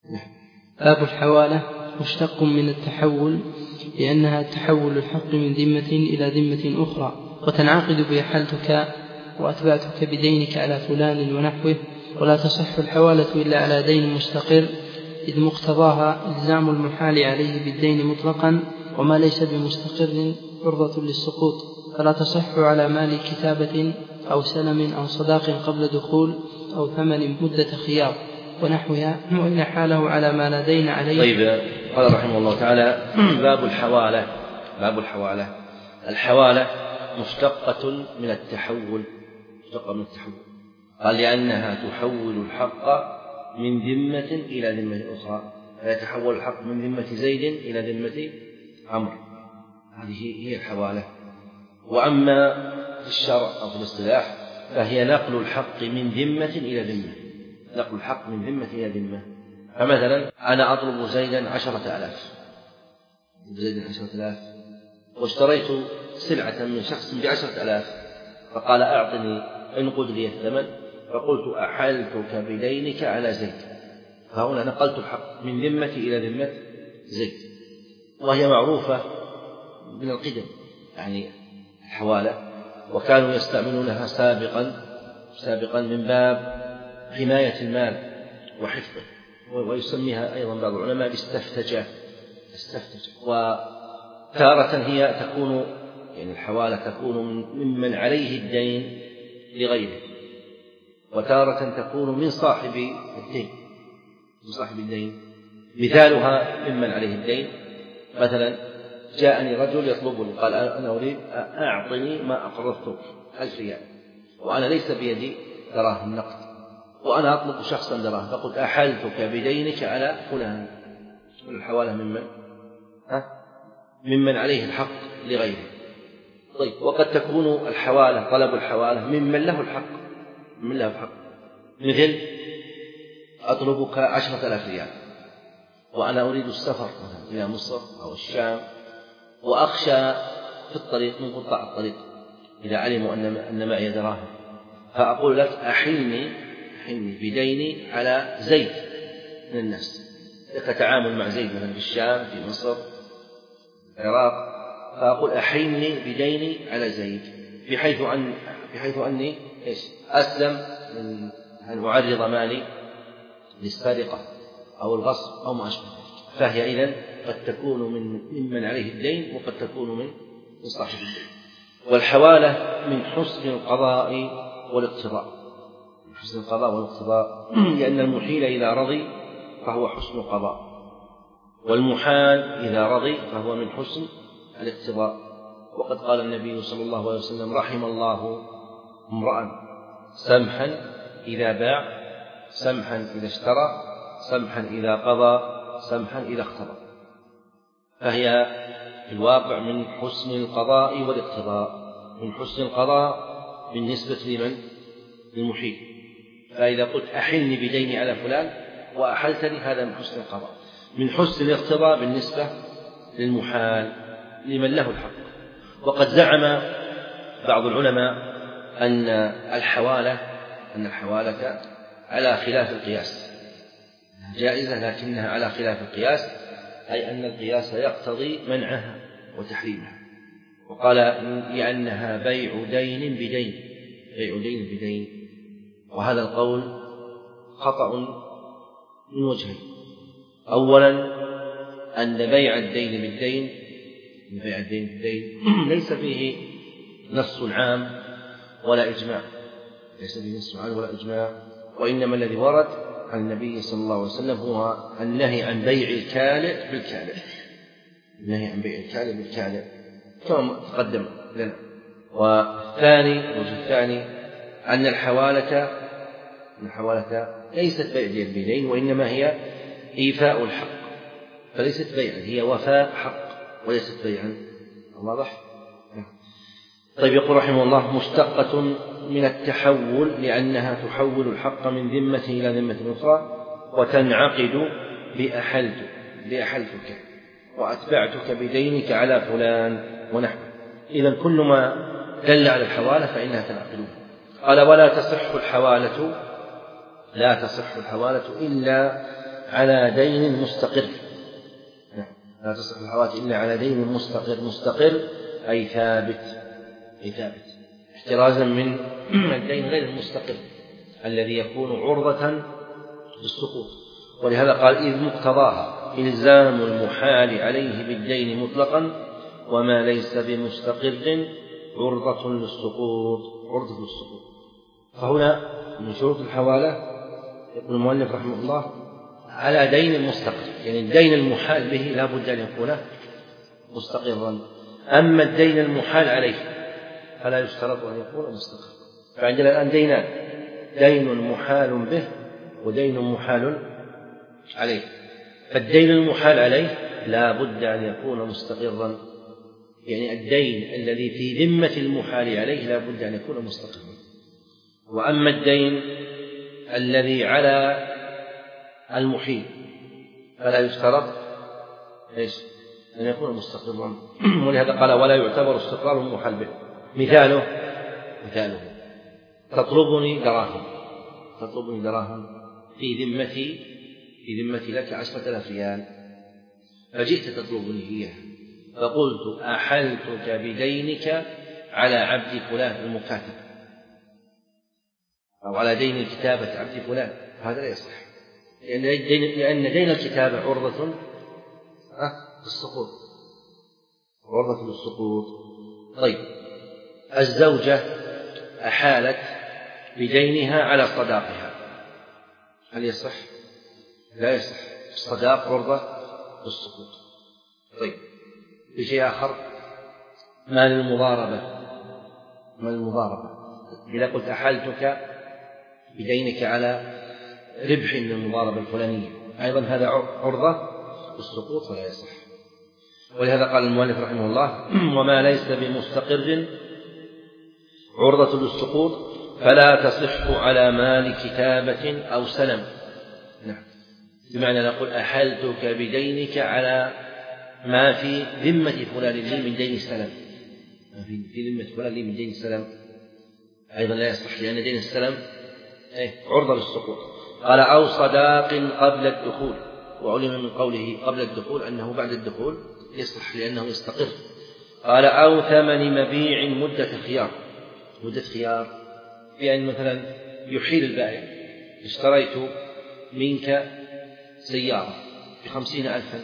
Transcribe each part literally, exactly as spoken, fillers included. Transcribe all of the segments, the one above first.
باب الحوالة مشتق من التحول لأنها تحول الحق من ذمة إلى ذمة أخرى، وتنعقد بأحلتك وأتبعتك بدينك على فلان ونحوه. ولا تصح الحوالة إلا على دين مستقر، إذ مقتضاها إلزام المحال عليه بالدين مطلقا، وما ليس بمستقر عرضة للسقوط. فلا تصح على مال كتابة أو سلم أو صداق قبل دخول أو ثمن مدة خيار ونحوها، وإن حاله على ما لا دين عليه. طيب، قال رحمه الله تعالى: باب الحوالة. باب الحوالة. الحوالة مشتقة من التحول، مشتقة من التحول. قال لأنها تحول الحق من ذمة إلى ذمة أخرى، فيتحول الحق من ذمة زيد إلى ذمة عمرو. هذه هي الحوالة. وأما في الشرع أو في الاصطلاح فهي نقل الحق من ذمة إلى ذمة، نقل الحق من ذمة إلى ذمة. فمثلا أنا أطلب زيدا عشرة آلاف، زيدا عشرة آلاف، واشتريت سلعة من شخص بعشرة آلاف، فقال أعطني انقذ لي الثمن، فقلت أحلتك بدينك على زيد، فهنا نقلت الحق من ذمة إلى ذمة زيد، وهي معروفة من القدم، يعني الحوالة، وكانوا يستعملونها سابقا سابقا من باب حماية المال وحفظه، ويسميها أيضا بعض العلماء باستفتجة. استفتجة. وتارة هي تكون، يعني الحوالة تكون ممن عليه الدين لغيره، وتارة تكون من صاحب الدين من صاحب الدين. مثالها ممن عليه الدين، مثلا جاءني رجل يطلبني، قال أنا أريد أعطني ما أقرضتك ألف ريال، وأنا ليس بيدي دراهم نقد، وأنا أطلب شخصا دراهم، فقلت أحلتك بدينك على فلان. الحوالة ممن ها ممن عليه الحق لغيره. طيب، وقد تكون الحوالة، طلب الحوالة، ممن له الحق ممن له الحق مثل أطلبك عشرة آلاف ريال، وأنا أريد السفر إلى مصر أو الشام، وأخشى في الطريق من قطاع الطريق إذا علموا أن معي دراهم، فأقول لك أحلني أحلني بديني على زيد من الناس، كتعامل مع زيد مثلا في الشام، في مصر، في العراق، فأقول أحلني بديني على زيد، بحيث أن بحيث أني إيش أسلم من أن أعرض مالي للسرقة أو الغصب أو ما أشبه ذلك. فهي إذن قد تكون من ممن عليه الدين، وقد تكون من صاحب الدين. والحوالة من حسن القضاء والاقتضاء، من حسن القضاء والاقتضاء، لأن المحيل إذا رضي فهو حسن القضاء، والمحال إذا رضي فهو من حسن الاقتضاء. وقد قال النبي صلى الله عليه وسلم: رحم الله امرأ سمحا إذا باع، سمحا إذا اشترى، سمحا إذا قضى، سمحا إذا اقتضى. فهي في الواقع من حسن القضاء والاقتضاء، من حسن القضاء بالنسبة لمن؟ للمحيل. فإذا قلت أحلني بديني على فلان وأحلتني، هذا من حسن القضاء. من حسن الاقتضاء بالنسبة للمحال لمن له الحق. وقد زعم بعض العلماء أن الحوالة أن الحوالة على خلاف القياس، جائزة لكنها على خلاف القياس، أي أن القياس يقتضي منعها وتحريمها. وقال لأنها بيع دين بدين، بيع دين بدين. وهذا القول خطأ من وجهين: أولا أن بيع الدين بالدين بيع الدين بالدين ليس فيه نص عام ولا إجماع، ليس فيه نص عام ولا إجماع، وإنما الذي ورد عن النبي صلى الله عليه وسلم هو النهي عن بيع الكالئ بالكالئ، النهي عن بيع الكالئ بالكالئ كما تقدم لنا. والثاني الوجه الثاني أن الحوالة أن الحوالة ليست بيع اليدين، وإنما هي إيفاء الحق، فليست بيعا، هي وفاء حق وليست بيعا. واضح؟ طيب، يقول رحمه الله: مشتقة من التحول لأنها تحول الحق من ذمة إلى ذمة أخرى، وتنعقد بأحلت بأحلتك وأتبعتك بدينك على فلان ونحوه. إذن كل ما دل على الحوالة فإنها تنعقد. قال: ولا تصح الحوالة لا تصح الحوالة إلا على دين مستقر. لا تصح الحوالة إلا على دين مستقر. مستقر أي ثابت، أي ثابت احترازا من الدين غير المستقر الذي يكون عرضة للسقوط. ولهذا قال إذ مقتضاها إلزام المحال عليه بالدين مطلقا وما ليس بمستقر عرضة للسقوط، عرضة للسقوط. فهنا من شروط الحوالة يقول المؤلف رحمه الله على دين مستقر، يعني الدين المحال به لا بد أن يكون مستقرا. أما الدين المحال عليه فلا يشترط أن يكون مستقر. فعندنا الآن دينان، دين محال به ودين محال عليه. فالدين المحال عليه لا بد أن يكون مستقرا، يعني الدين الذي في ذمة المحال عليه لا بد أن يكون مستقرا. وأما الدين الذي على المحيل فلا يشترط إيش؟ أن يكون مستقرا. ولهذا قال ولا يعتبر استقرار المحال به. مثاله مثاله تطلبني دراهم، تطلبني دراهم في ذمتي، في ذمتي لك عشرة آلاف ريال، فجئت تطلبني إياها فقلت أحلتك بدينك على عبد فلان المكاتب أو على دين الكتابة عبد فلان، هذا لا يصح، لأن دين, لأن دين الكتابة عرضة للسقوط، عرضة للسقوط. طيب الزوجة أحالت بدينها على صداقها، هل يصح؟ لا يصح، الصداق عرضة للسقوط. طيب بشيء آخر مال المضاربة، مال المضاربة إذا قلت أحلتك بدينك على ربح من المضاربة الفلانية أيضا هذا عرضة للسقوط ولا يصح. ولهذا قال المؤلف رحمه الله وما ليس بمستقر عرضة للسقوط فلا تصح على مال كتابة أو سلم. نعم، بمعنى نقول أحلتك بدينك على ما في ذمة فلان لي من دين السلم، في ذمة فلان لي من دين السلم أيضا لا يصح، لأن دين السلم عرضة للسقوط. قال أو صداق قبل الدخول، وعلم من قوله قبل الدخول أنه بعد الدخول يصح لأنه يستقر. قال أو ثمن مبيع مدة خيار، مدة خيار بأن مثلا يحيل البائع اشتريت منك سيارة بخمسين ألفا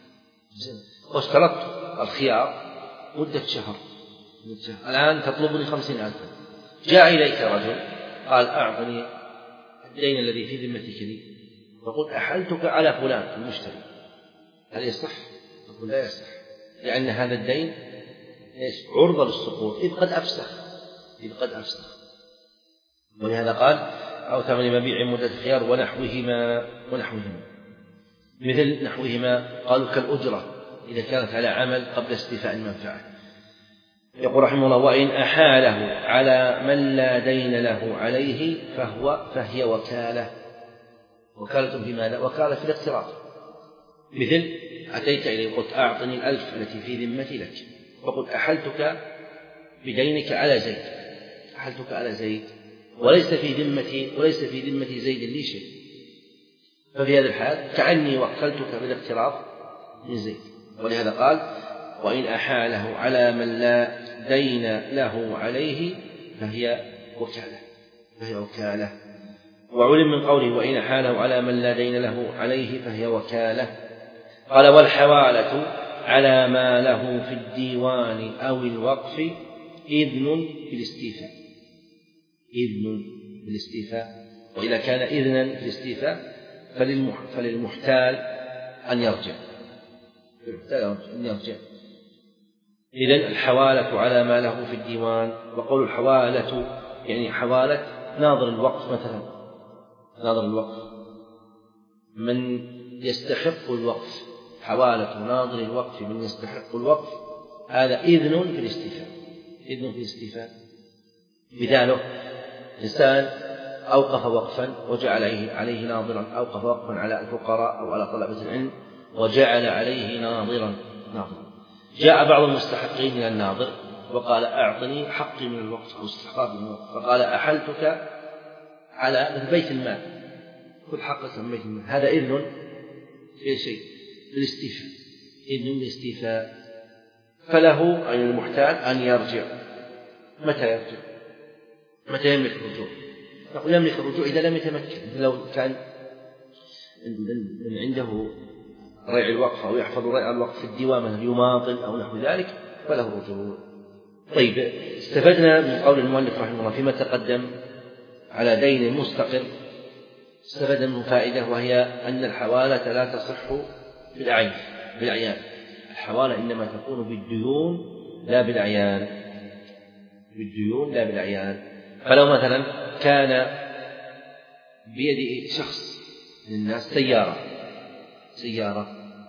واشترطت الخيار مدة شهر، الآن تطلبني خمسين ألفا، جاء إليك رجل قال أعطني الدين الذي في ذمتك لي، فقلت أحلتك على فلان المشتري، هل يصح؟ تقول لا يصح، لأن هذا الدين عرضة للسقوط إذ قد أفسخ، إذ قد أفسخ. ولهذا قال أو ثمن مبيع مدة خيار ونحوهما، ونحوهما مثل نحوهما قالوا كالأجرة إذا كانت على عمل قبل استيفاء المنفعة. يقول رحمه الله وإن أحاله على من لا دين له عليه فهو فهي وكالة. وكالة في ماذا؟ وكالة في الاقتراض. مثل أتيت إلي قلت أعطني الألف التي في ذمتي لك، فقلت أحلتك بدينك على زيد، أحلتك على زيد وليس في ذمتي وليس في ذمتي زيد لي شيء، ففي هذا الحال كأني وكلتك بالاقتراض من زيد. ولهذا قال وإن أحاله على من لا دين له عليه فهي وكالة، فهي وكالة. وعلم من قوله وإن أحاله على من لا دين له عليه فهي وكالة. قال والحوالة على ما له في الديوان أو الوقف إذن بالاستيفاء، إذن بالاستيفاء. وإذا كان إذنا في الاستيفاء فللمحتال أن يرجع، أن يرجع. إذن الحوالة على ما له في الديوان، وقول الحوالة يعني حوالة ناظر الوقف، مثلا ناظر الوقف من يستحق الوقف، حوالة ناظر الوقف من يستحق الوقف، هذا إذن في الاستيفاء، إذن في الاستيفاء. مثاله إنسان أوقف وقفا وجعل عليه, عليه ناظرا، أوقف وقفا على الفقراء أو على طلبة العلم وجعل عليه ناظرا، ناظرا. جاء بعض المستحقين إلى الناظر وقال أعطني حقي من الوقف أو استحقاقي من الوقف، فقال أحلتك على بيت المال، كل حقك من بيت المال، هذا إذن في شيء بالاستيفاء، إذن بالاستيفاء، فله أي المحتاج أن يرجع. متى يرجع؟ متى يملك الرجوع؟ نقول يملك الرجوع إذا لم يتمكن. لو كان من عنده ريع الوقف أو يحفظ ريع الوقف في الديوان مثلا يماطل أو نحو ذلك فله الرجوع. طيب، استفدنا من قول المؤلف رحمه الله فيما تقدم على دين مستقر، استفدنا منه فائدة، وهي أن الحوالة لا تصح بالأعيان بالأعيان الحوالة إنما تكون بالديون لا بالأعيان بالديون لا بالأعيان. فلو مثلا كان بيد شخص من الناس سيارة سيارة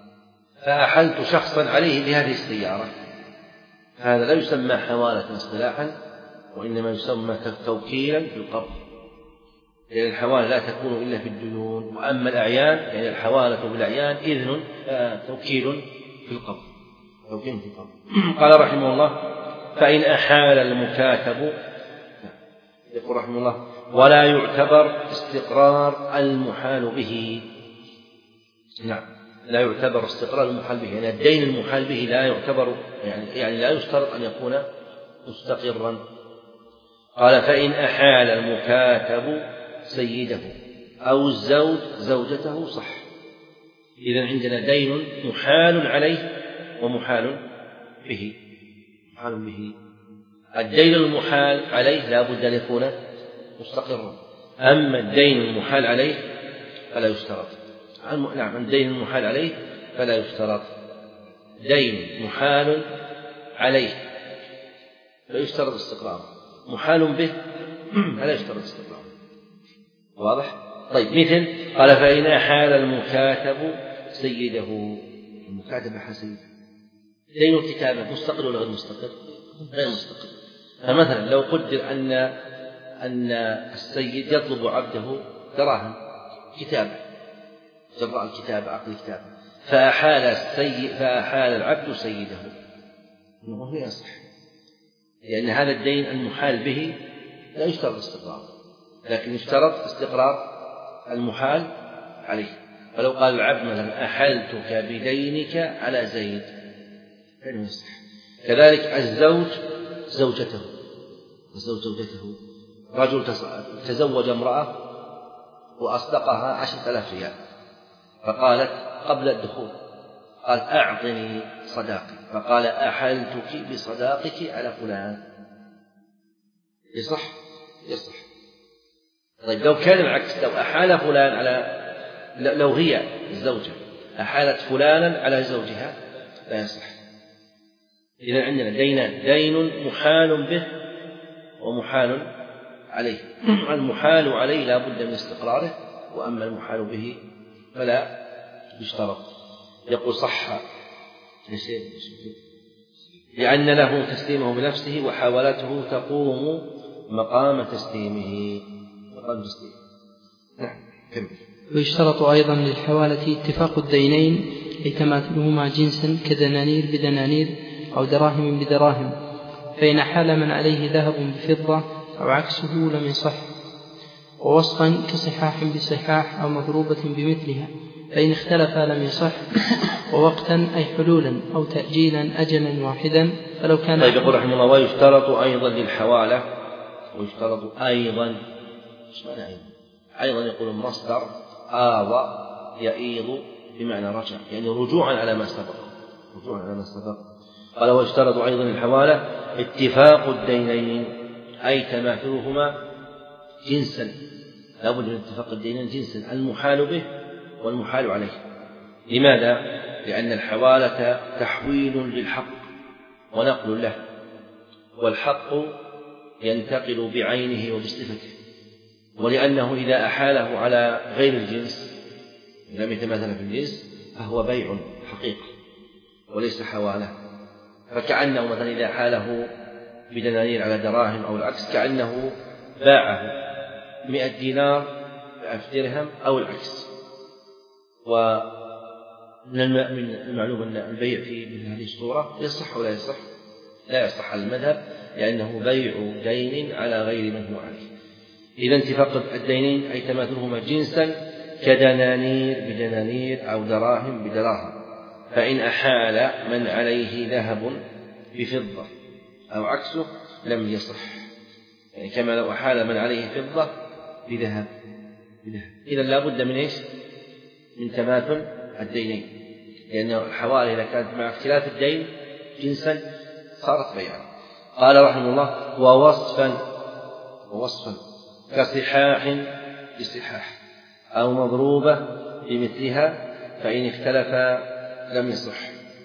فأحلت شخصا عليه بهذه السيارة، هذا لا يسمى حوالة اصطلاحا، وإنما يسمى توكيلا في القبض، لأن الحوالة لا تكون إلا في الديون. وأما الأعيان يعني الحوالة بالأعيان إذن توكيل في القبض توكيل في القبض. قال رحمه الله: فإن أحال المكاتب، يقول رحمه الله: ولا يعتبر استقرار المحال به. نعم، لا يعتبر استقرار المحال به، يعني الدين المحال به لا يعتبر، يعني, يعني لا يشترط أن يكون مستقرا. قال: فإن أحال المكاتب سيده أو الزوج زوجته صح. إذن عندنا دين محال عليه ومحال به. محال به الدين المحال عليه لا بد أن يكون مستقرا، أما الدين المحال عليه فلا يشترط. نعم، الدين المحال عليه فلا يشترط. دين محال عليه فيشترط استقرار، محال به فلا يشترط استقرار. واضح؟ طيب، مثل قال: فإن أحال المكاتب سيده. المكاتب أحال سيده، دين الكتابة مستقر ولا غير مستقر؟ غير مستقر. فمثلا لو قدر أن أن السيد يطلب عبده دراهم كتابة، جراء الكتابة عقد الكتابة، فأحال السيد فأحال العبد سيده، إنه لا يصح، لأن هذا الدين المحال به لا يشترط استقرار، لكن يشترط استقرار المحال عليه. فلو قال العبد مثلا: أحلتك بدينك على زيد، فإنه يصح. كذلك الزوج زوجته الزوج زوجته رجل تزوج امرأة وأصدقها عشرة آلاف ريال، فقالت قبل الدخول قال: أعطني صداقي، فقال: أحلتك بصداقك على فلان. يصح؟ يصح. طيب، لو كان العكس، لو أحال فلان على لو هي الزوجة أحالت فلانا على زوجها لا يصح. إذا عندنا دين دين محال به ومحال عليه. المحال عليه لا بد من استقراره، وأما المحال به فلا يشترط. يقول: صح لأن له تسليمه بنفسه وحاولته تقوم مقام تسليمه مقام تسليمه. نعم، كمل. ويشترط أيضا للحوالة اتفاق الدينين أي تماثلهما جنسا كدنانير بدنانير أو دراهم بدراهم، فإن حال من عليه ذهب بفضة أو عكسه لم يصح. ووصفا كصحاح بصحاح أو مضروبة بمثلها، فإن اختلفا لم يصح. ووقتا أي حلولا أو تأجيلا أجلا واحدا، فلو كان. طيب، يقول رحمه الله: ويشترط أيضا للحوالة ويشترط أيضا ايش معنى أيضا؟ أيضا يقول مصدر آوى يئيض بمعنى رجع، يعني رجوعا على ما سبق رجوعا على ما سبق. قال: ويشترط أيضا للحوالة اتفاق الدينين أي تماثلهما جنسا، لا بد من اتفاق الدينين جنسا، المحال به والمحال عليه. لماذا؟ لأن الحوالة تحويل للحق ونقل له، والحق ينتقل بعينه وبصفته، ولأنه إذا أحاله على غير الجنس لم يتماثل في الجنس فهو بيع حقيقة وليس حوالة. فكأنه مثلا إذا حاله بدنانير على دراهم أو العكس كأنه باعه مئة دينار بألف درهم أو العكس. ومن المعلوم أن البيع في مثل هذه الصورة يصح ولا يصح؟ لا يصح على المذهب، لأنه بيع دين على غير من هو عليه. إذا اتفاق الدينين أي تماثلهما جنسا كدنانير بدنانير أو دراهم بدراهم. فإن أحال من عليه ذهب بفضة أو عكسه لم يصح، يعني كما لو أحال من عليه فضة بذهب بذهب. إذن لا بد من إيش؟ من تماثل الدينين، لأن الحوالي إذا كانت مع اختلاف الدين جنسا صارت بيعا. قال رحمه الله: ووصفا ووصفا كصحاح بصحاح أو مضروبة بمثلها فإن اختلفا لم يصح.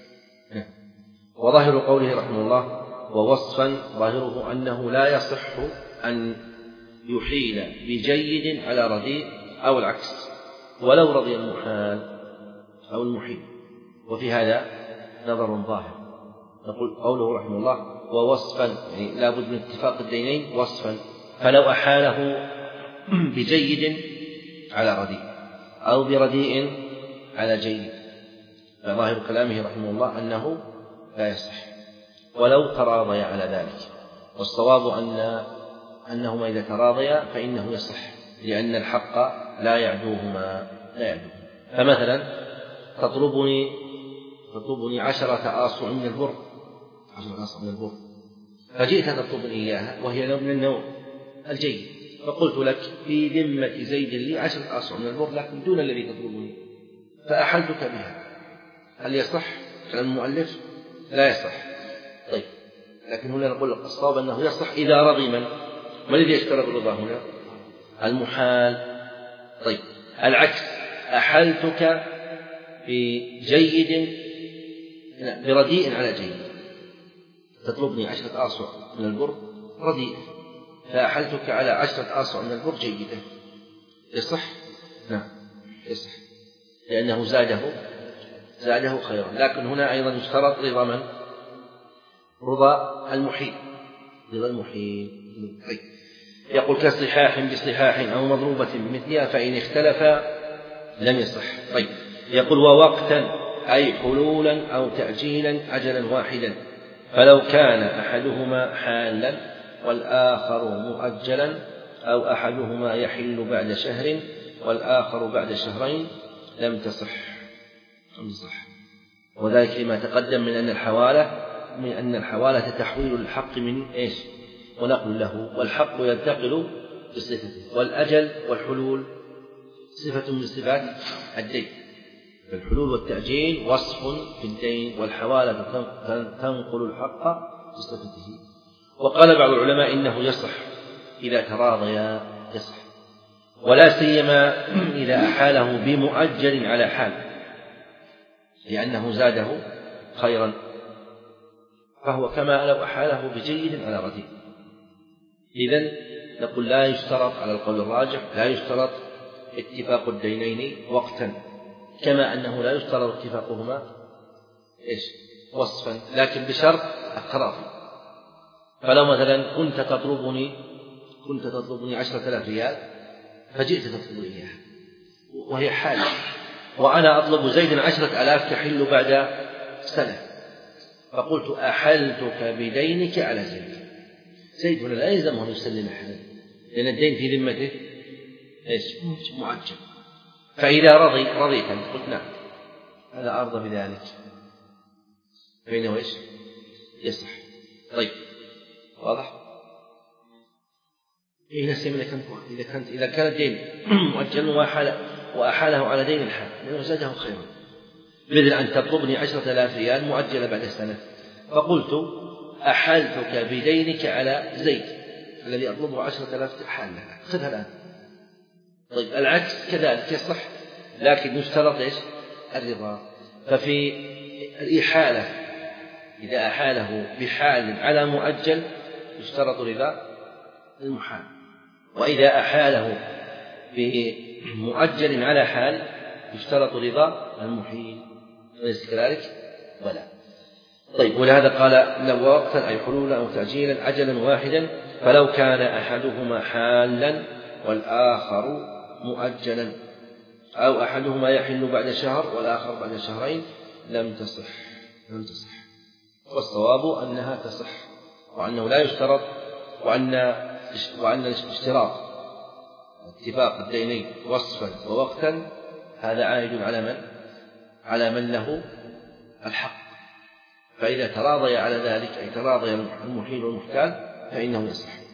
وظاهر قوله رحمه الله ووصفا ظاهره أنه لا يصح أن يحيل بجيد على رديء أو العكس ولو رضي المحال أو المحيل. وفي هذا نظر ظاهر. نقول قوله رحمه الله ووصفا، يعني لا بد من اتفاق الدينين وصفا، فلو أحاله بجيد على رديء أو برديء على جيد فظاهر كلامه رحمه الله أنه لا يصح ولو تراضيا على ذلك. والصواب أن أنهما إذا تراضيا فإنه يصح، لأن الحق لا يعدوهما لا يعدوهما. فمثلا تطلبني تطلبني عشرة آصع من البر عشرة آصع من البر فجئت تطلبني إياها وهي من النوع الجيد، فقلت لك في ذمة زيد لي عشرة آصع من البر لكن دون الذي تطلبني فأحلتك بها، هل يصح كلام المؤلف؟ لا يصح. طيب، لكن هنا نقول الصواب أنه يصح إذا رضي من من الذي يشترط الرضا هنا؟ المحال. طيب، العكس أحلتك بجيد برديء على جيد، تطلبني عشرة آصع من البر رديء فأحلتك على عشرة آصع من البر جيدة، يصح؟ نعم يصح، لأنه زاده زاده خيرا. لكن هنا أيضا يشترط رضا من؟ رضا المحيل رضا المحيل. طيب، يقول كصحاح بصحاح أو مضروبة بمثلها فإن اختلفا لم يصح. طيب، يقول ووقتا أي حلولا أو تأجيلا أجلا واحدا، فلو كان أحدهما حالا والآخر مؤجلا أو أحدهما يحل بعد شهر والآخر بعد شهرين لم تصح لم تصح وذلك لما تقدم من أن الحوالة من أن الحوالة تحويل الحق من إيش ونقل له، والحق ينتقل بصفته، والأجل والحلول صفة من صفات الدين. فالحلول والتأجيل وصف في الدين، والحوالة تنقل الحق بصفته. وقال بعض العلماء إنه يصح إذا تراضيا يصح، ولا سيما إذا أحاله بمؤجل على حال لأنه زاده خيرا، فهو كما لو أحاله بجيد على رديء. إذن نقول لا يشترط على القول الراجح لا يشترط اتفاق الدينين وقتا، كما أنه لا يشترط اتفاقهما إيش وصفا، لكن بشرط التراضي. فلو مثلا كنت تطلبني كنت تطلبني عشرة آلاف ريال فجئت تطلبني إياها وهي حالة، وأنا أطلب زيدا عشرة آلاف تحل بعد سنة، فقلت أحلتك بدينك على زيد. زيد هنا لا يلزمه أن يسلم حالا لأن الدين في ذمته إيش معجل. فإذا رضي رضيت قلت نعم هذا أرضى بذلك فإنه إيش يصح. طيب، واضح؟ إيه نسيم إذا كانت إذا كانت إذا كان الدين مؤجل وأحاله وأحاله على دين الحال لأنه زاده خيرا، مثل أن تطلبني عشرة آلاف ريال مؤجلة بعد سنة، فقلت أحلتك بدينك على زيد الذي أطلبه عشرة آلاف حال لها خذها الآن. طيب، العكس كذلك يصح، لكن يشترط إيش الرضا. ففي الإحالة إذا أحاله بحال على مؤجل يشترط رضا المحال، وإذا أحاله بمؤجل على حال يشترط رضا المحيل، أليس كذلك؟ ولا. طيب، ولهذا قال لو وقتا أي حلولا أو تأجيلا أجلا واحدا، فلو كان أحدهما حالا والآخر مؤجلا أو أحدهما يحل بعد شهر والآخر بعد شهرين لم تصح لم تصح والصواب أنها تصح، وأنه لا يشترط، وأن وأن الاشتراط اتفاق الدينين وصفا ووقتا هذا عائد على من؟ على من له الحق. فإذا تراضي على ذلك أي تراضي المحيل والمحتال فإنه يصح.